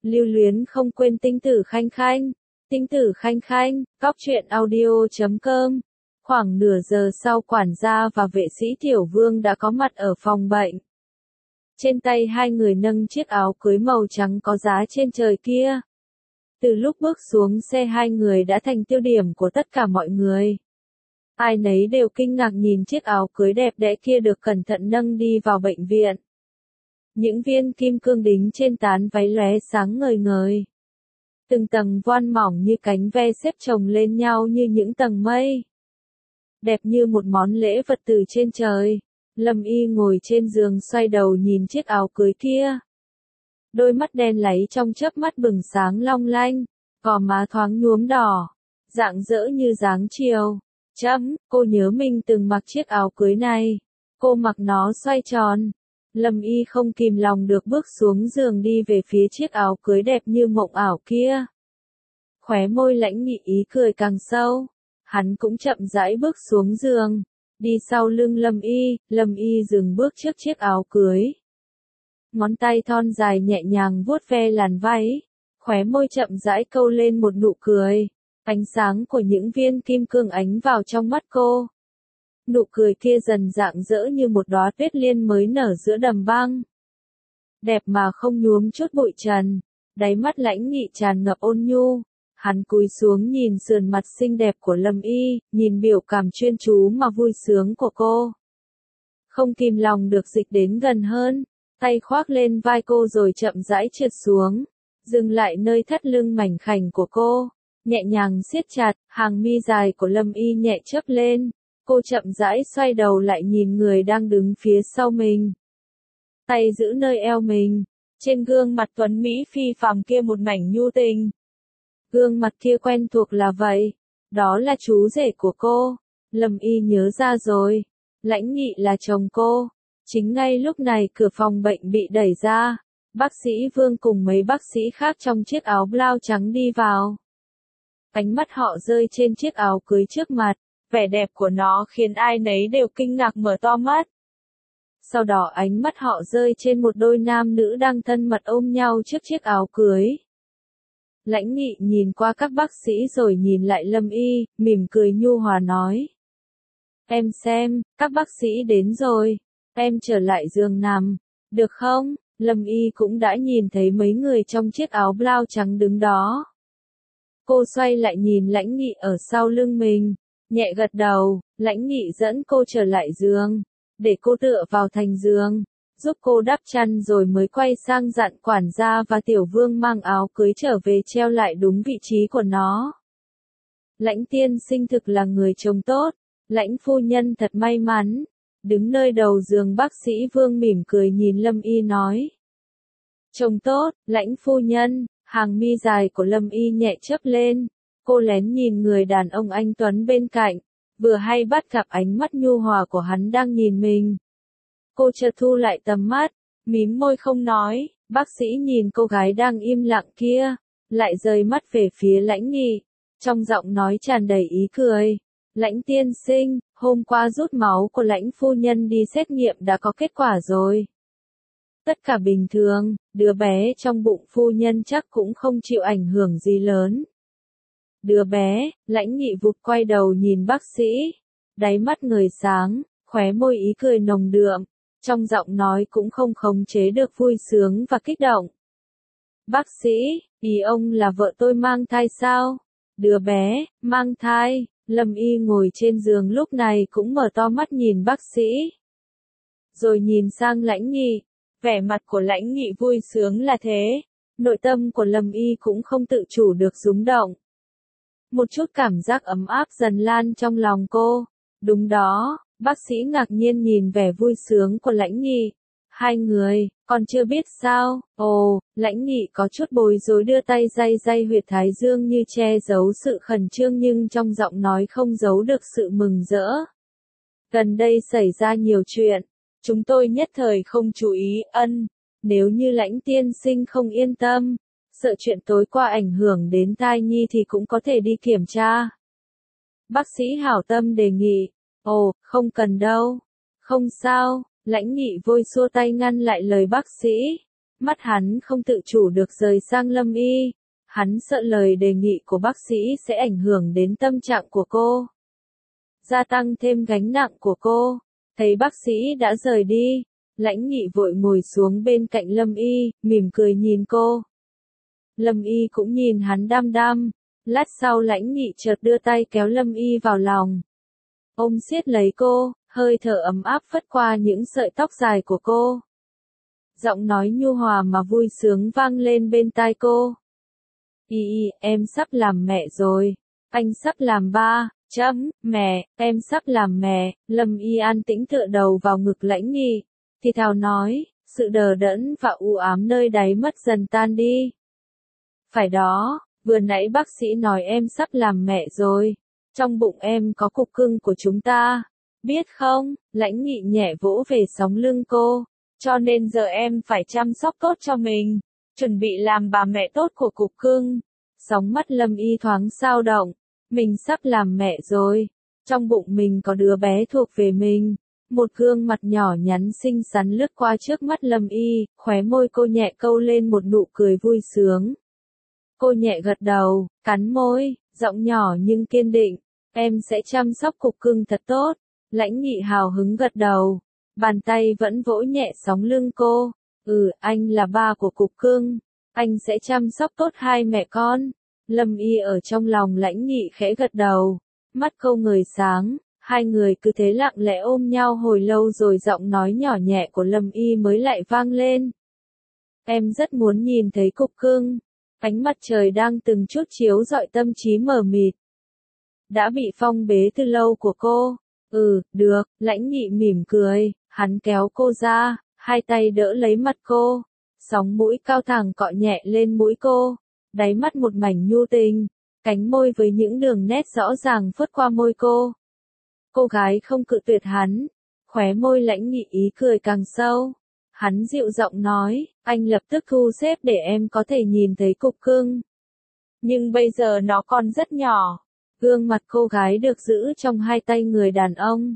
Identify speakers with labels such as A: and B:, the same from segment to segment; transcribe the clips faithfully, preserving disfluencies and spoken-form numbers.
A: Lưu luyến không quên Tinh Tử Khanh Khanh. Tinh Tử Khanh Khanh, cóc truyện audio chấm com. Khoảng nửa giờ sau quản gia và vệ sĩ Tiểu Vương đã có mặt ở phòng bệnh. Trên tay hai người nâng chiếc áo cưới màu trắng có giá trên trời kia. Từ lúc bước xuống xe hai người đã thành tiêu điểm của tất cả mọi người. Ai nấy đều kinh ngạc nhìn chiếc áo cưới đẹp đẽ kia được cẩn thận nâng đi vào bệnh viện. Những viên kim cương đính trên tán váy lóe sáng ngời ngời. Từng tầng voan mỏng như cánh ve xếp chồng lên nhau như những tầng mây. Đẹp như một món lễ vật từ trên trời. Lâm Y ngồi trên giường xoay đầu nhìn chiếc áo cưới kia. Đôi mắt đen láy trong chớp mắt bừng sáng long lanh, gò má thoáng nhuốm đỏ, rạng rỡ như dáng chiều. Chấm, cô nhớ mình từng mặc chiếc áo cưới này. Cô mặc nó xoay tròn. Lâm Y không kìm lòng được bước xuống giường đi về phía chiếc áo cưới đẹp như mộng ảo kia. Khóe môi Lãnh Nghị ý cười càng sâu. Hắn cũng chậm rãi bước xuống giường, đi sau lưng Lâm Y. Lâm Y dừng bước trước chiếc áo cưới. Ngón tay thon dài nhẹ nhàng vuốt ve làn váy, khóe môi chậm rãi câu lên một nụ cười. Ánh sáng của những viên kim cương ánh vào trong mắt cô. Nụ cười kia dần rạng rỡ như một đóa tuyết liên mới nở giữa đầm băng. Đẹp mà không nhuốm chút bụi trần, đáy mắt Lãnh Nghị tràn ngập ôn nhu. Hắn cúi xuống nhìn sườn mặt xinh đẹp của Lâm Y, nhìn biểu cảm chuyên chú mà vui sướng của cô. Không kìm lòng được dịch đến gần hơn, tay khoác lên vai cô rồi chậm rãi trượt xuống, dừng lại nơi thắt lưng mảnh khảnh của cô, nhẹ nhàng siết chặt. Hàng mi dài của Lâm Y nhẹ chớp lên, cô chậm rãi xoay đầu lại nhìn người đang đứng phía sau mình. Tay giữ nơi eo mình, trên gương mặt tuấn mỹ phi phàm kia một mảnh nhu tình. Gương mặt kia quen thuộc là vậy, đó là chú rể của cô. Lâm Y nhớ ra rồi, Lãnh Nghị là chồng cô. Chính ngay lúc này cửa phòng bệnh bị đẩy ra, bác sĩ Vương cùng mấy bác sĩ khác trong chiếc áo blau trắng đi vào. Ánh mắt họ rơi trên chiếc áo cưới trước mặt, vẻ đẹp của nó khiến ai nấy đều kinh ngạc mở to mắt. Sau đó ánh mắt họ rơi trên một đôi nam nữ đang thân mật ôm nhau trước chiếc áo cưới. Lãnh Nghị nhìn qua các bác sĩ rồi nhìn lại Lâm Y, mỉm cười nhu hòa nói. Em xem, các bác sĩ đến rồi, em trở lại giường nằm, được không? Lâm Y cũng đã nhìn thấy mấy người trong chiếc áo blau trắng đứng đó. Cô xoay lại nhìn Lãnh Nghị ở sau lưng mình, nhẹ gật đầu. Lãnh Nghị dẫn cô trở lại giường, để cô tựa vào thành giường, giúp cô đắp chăn rồi mới quay sang dặn quản gia và Tiểu Vương mang áo cưới trở về treo lại đúng vị trí của nó. Lãnh tiên sinh thực là người chồng tốt, Lãnh phu nhân thật may mắn. Đứng nơi đầu giường bác sĩ Vương mỉm cười nhìn Lâm Y nói. Chồng tốt, Lãnh phu nhân. Hàng mi dài của Lâm Y nhẹ chớp lên, cô lén nhìn người đàn ông anh tuấn bên cạnh, vừa hay bắt gặp ánh mắt nhu hòa của hắn đang nhìn mình. Cô chợt thu lại tầm mắt, mím môi không nói. Bác sĩ nhìn cô gái đang im lặng kia, lại rời mắt về phía Lãnh Nghị, trong giọng nói tràn đầy ý cười. Lãnh tiên sinh, hôm qua rút máu của Lãnh phu nhân đi xét nghiệm đã có kết quả rồi. Tất cả bình thường, đứa bé trong bụng phu nhân chắc cũng không chịu ảnh hưởng gì lớn. Đứa bé, Lãnh Nghị vụt quay đầu nhìn bác sĩ, đáy mắt ngời sáng, khóe môi ý cười nồng đượm, trong giọng nói cũng không khống chế được vui sướng và kích động. Bác sĩ, ý ông là vợ tôi mang thai sao? Đứa bé, mang thai. Lâm Y ngồi trên giường lúc này cũng mở to mắt nhìn bác sĩ. Rồi nhìn sang Lãnh Nghị. Vẻ mặt của Lãnh Nghị vui sướng là thế, nội tâm của Lâm Y cũng không tự chủ được rung động. Một chút cảm giác ấm áp dần lan trong lòng cô. Đúng đó, bác sĩ ngạc nhiên nhìn vẻ vui sướng của Lãnh Nghị. Hai người, còn chưa biết sao? Ồ, Lãnh Nghị có chút bối rối đưa tay day day huyệt thái dương như che giấu sự khẩn trương nhưng trong giọng nói không giấu được sự mừng rỡ. Gần đây xảy ra nhiều chuyện. Chúng tôi nhất thời không chú ý. Ân, nếu như Lãnh tiên sinh không yên tâm, sợ chuyện tối qua ảnh hưởng đến thai nhi thì cũng có thể đi kiểm tra. Bác sĩ hảo tâm đề nghị. Ồ, không cần đâu. Không sao. Lãnh Nghị vội xua tay ngăn lại lời bác sĩ. Mắt hắn không tự chủ được rời sang Lâm Y. Hắn sợ lời đề nghị của bác sĩ sẽ ảnh hưởng đến tâm trạng của cô, gia tăng thêm gánh nặng của cô. Thấy bác sĩ đã rời đi, Lãnh Nghị vội ngồi xuống bên cạnh Lâm Y, mỉm cười nhìn cô. Lâm Y cũng nhìn hắn đăm đăm. Lát sau Lãnh Nghị chợt đưa tay kéo Lâm Y vào lòng, ôm siết lấy cô, hơi thở ấm áp phất qua những sợi tóc dài của cô. Giọng nói nhu hòa mà vui sướng vang lên bên tai cô. Y y, em sắp làm mẹ rồi. Anh sắp làm ba. Chấm, mẹ, em sắp làm mẹ. Lâm Y an tĩnh tựa đầu vào ngực Lãnh Nghị, thì thào nói, sự đờ đẫn và u ám nơi đáy mắt dần tan đi. Phải đó, vừa nãy bác sĩ nói em sắp làm mẹ rồi. Trong bụng em có cục cưng của chúng ta. Biết không? Lãnh Nghị nhẹ vỗ về sống lưng cô. Cho nên giờ em phải chăm sóc tốt cho mình, chuẩn bị làm bà mẹ tốt của cục cưng. Sóng mắt Lâm Y thoáng dao động. Mình sắp làm mẹ rồi. Trong bụng mình có đứa bé thuộc về mình. Một gương mặt nhỏ nhắn xinh xắn lướt qua trước mắt Lâm Y, khóe môi cô nhẹ câu lên một nụ cười vui sướng. Cô nhẹ gật đầu, cắn môi, giọng nhỏ nhưng kiên định. Em sẽ chăm sóc cục cưng thật tốt. Lãnh Nghị hào hứng gật đầu. Bàn tay vẫn vỗ nhẹ sóng lưng cô. Ừ, anh là ba của cục cưng. Anh sẽ chăm sóc tốt hai mẹ con. Lâm Y ở trong lòng Lãnh Nghị khẽ gật đầu. Mắt cô ngời sáng. Hai người cứ thế lặng lẽ ôm nhau hồi lâu rồi giọng nói nhỏ nhẹ của Lâm Y mới lại vang lên. Em rất muốn nhìn thấy cục cưng. Ánh mặt trời đang từng chút chiếu rọi tâm trí mờ mịt. Đã bị phong bế từ lâu của cô. Ừ, được, Lãnh Nghị mỉm cười, hắn kéo cô ra, hai tay đỡ lấy mặt cô. Sóng mũi cao thẳng cọ nhẹ lên mũi cô. Đáy mắt một mảnh nhu tình. Cánh môi với những đường nét rõ ràng phớt qua môi cô. Cô gái không cự tuyệt hắn. Khóe môi Lãnh Nghị ý cười càng sâu. Hắn dịu giọng nói, anh lập tức thu xếp để em có thể nhìn thấy cục cưng. Nhưng bây giờ nó còn rất nhỏ. Gương mặt cô gái được giữ trong hai tay người đàn ông.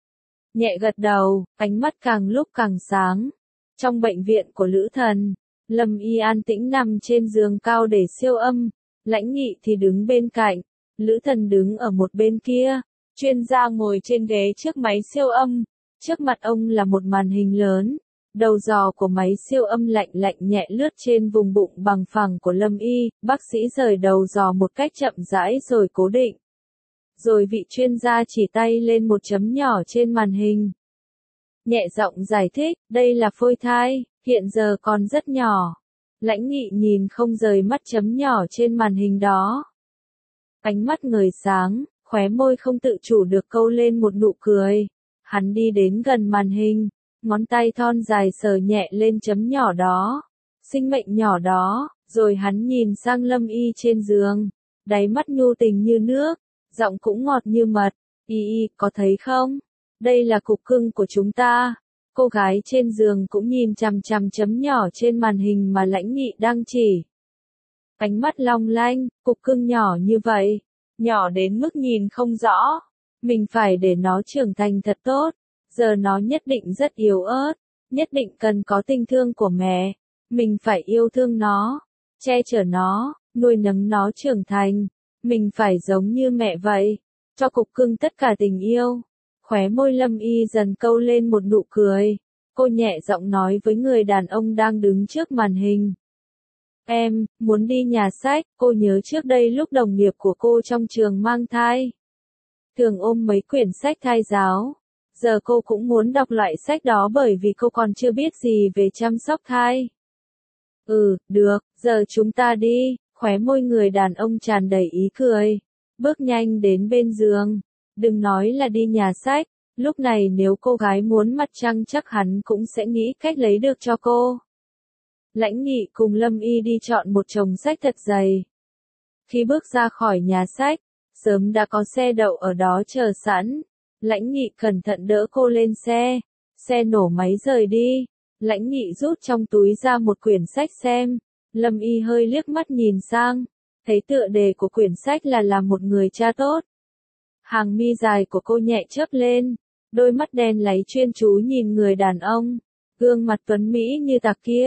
A: Nhẹ gật đầu, ánh mắt càng lúc càng sáng. Trong bệnh viện của Lữ Thần, Lâm Y an tĩnh nằm trên giường cao để siêu âm. Lãnh Nghị thì đứng bên cạnh. Lữ Thần đứng ở một bên kia. Chuyên gia ngồi trên ghế trước máy siêu âm. Trước mặt ông là một màn hình lớn. Đầu giò của máy siêu âm lạnh lạnh nhẹ lướt trên vùng bụng bằng phẳng của Lâm Y, bác sĩ rời đầu giò một cách chậm rãi rồi cố định. Rồi vị chuyên gia chỉ tay lên một chấm nhỏ trên màn hình. Nhẹ giọng giải thích, đây là phôi thai, hiện giờ còn rất nhỏ. Lãnh Nghị nhìn không rời mắt chấm nhỏ trên màn hình đó. Ánh mắt ngời sáng, khóe môi không tự chủ được câu lên một nụ cười. Hắn đi đến gần màn hình. Ngón tay thon dài sờ nhẹ lên chấm nhỏ đó, sinh mệnh nhỏ đó, rồi hắn nhìn sang Lâm Y trên giường, đáy mắt nhu tình như nước, giọng cũng ngọt như mật. Y y, có thấy không? Đây là cục cưng của chúng ta. Cô gái trên giường cũng nhìn chằm chằm chấm nhỏ trên màn hình mà Lãnh Nghị đang chỉ. Ánh mắt long lanh, cục cưng nhỏ như vậy, nhỏ đến mức nhìn không rõ. Mình phải để nó trưởng thành thật tốt. Giờ nó nhất định rất yếu ớt, nhất định cần có tình thương của mẹ. Mình phải yêu thương nó, che chở nó, nuôi nấng nó trưởng thành. Mình phải giống như mẹ vậy, cho cục cưng tất cả tình yêu. Khóe môi Lâm Y dần câu lên một nụ cười. Cô nhẹ giọng nói với người đàn ông đang đứng trước màn hình. Em, muốn đi nhà sách, cô nhớ trước đây lúc đồng nghiệp của cô trong trường mang thai. Thường ôm mấy quyển sách thai giáo. Giờ cô cũng muốn đọc loại sách đó bởi vì cô còn chưa biết gì về chăm sóc thai. Ừ, được, giờ chúng ta đi. Khóe môi người đàn ông tràn đầy ý cười. Bước nhanh đến bên giường. Đừng nói là đi nhà sách. Lúc này nếu cô gái muốn mặt trăng chắc hắn cũng sẽ nghĩ cách lấy được cho cô. Lãnh Nghị cùng Lâm Y đi chọn một chồng sách thật dày. Khi bước ra khỏi nhà sách, sớm đã có xe đậu ở đó chờ sẵn. Lãnh Nghị cẩn thận đỡ cô lên xe. Xe nổ máy rời đi. Lãnh Nghị rút trong túi ra một quyển sách xem. Lâm Y hơi liếc mắt nhìn sang. Thấy tựa đề của quyển sách là làm một người cha tốt. Hàng mi dài của cô nhẹ chớp lên. Đôi mắt đen láy chuyên chú nhìn người đàn ông. Gương mặt tuấn Mỹ như tạc kia.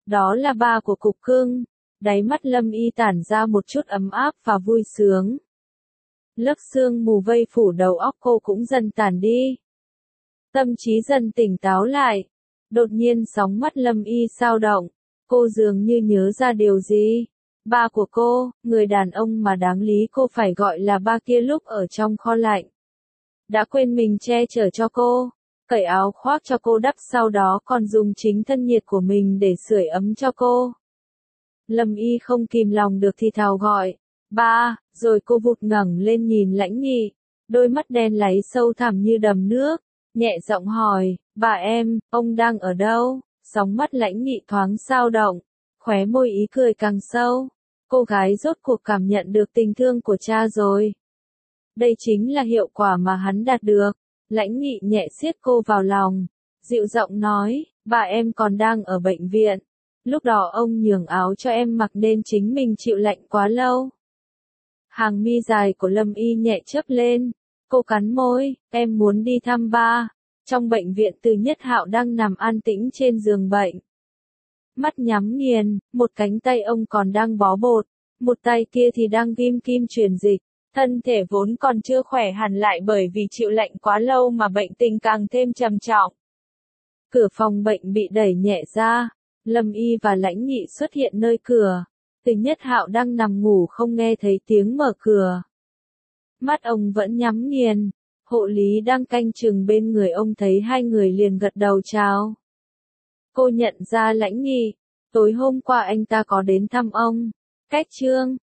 A: Đó là ba của cục cưng. Đáy mắt Lâm Y tản ra một chút ấm áp và vui sướng. Lớp sương mù vây phủ đầu óc cô cũng dần tản đi. Tâm trí dần tỉnh táo lại. Đột nhiên sóng mắt Lâm Y dao động. Cô dường như nhớ ra điều gì. Ba của cô, người đàn ông mà đáng lý cô phải gọi là ba kia lúc ở trong kho lạnh. Đã quên mình che chở cho cô, cởi áo khoác cho cô đắp, sau đó còn dùng chính thân nhiệt của mình để sưởi ấm cho cô. Lâm Y không kìm lòng được thì thào gọi, ba, rồi cô vụt ngẩng lên nhìn Lãnh Nghị, đôi mắt đen láy sâu thẳm như đầm nước, nhẹ giọng hỏi, bà em, ông đang ở đâu? Sóng mắt Lãnh Nghị thoáng dao động, khóe môi ý cười càng sâu. Cô gái rốt cuộc cảm nhận được tình thương của cha rồi. Đây chính là hiệu quả mà hắn đạt được. Lãnh Nghị nhẹ siết cô vào lòng, dịu giọng nói, bà em còn đang ở bệnh viện. Lúc đó ông nhường áo cho em mặc nên chính mình chịu lạnh quá lâu. Hàng mi dài của Lâm Y nhẹ chớp lên. Cô cắn môi, em muốn đi thăm ba. Trong bệnh viện Từ Nhất Hạo đang nằm an tĩnh trên giường bệnh. Mắt nhắm nghiền, một cánh tay ông còn đang bó bột, một tay kia thì đang ghim kim truyền dịch. Thân thể vốn còn chưa khỏe hẳn lại bởi vì chịu lạnh quá lâu mà bệnh tình càng thêm trầm trọng. Cửa phòng bệnh bị đẩy nhẹ ra, Lâm Y và Lãnh Nghị xuất hiện nơi cửa. Từ Nhất Hạo đang nằm ngủ không nghe thấy tiếng mở cửa. Mắt ông vẫn nhắm nghiền, hộ lý đang canh chừng bên người ông thấy hai người liền gật đầu chào. Cô nhận ra Lãnh Nghị, tối hôm qua anh ta có đến thăm ông. Cách chương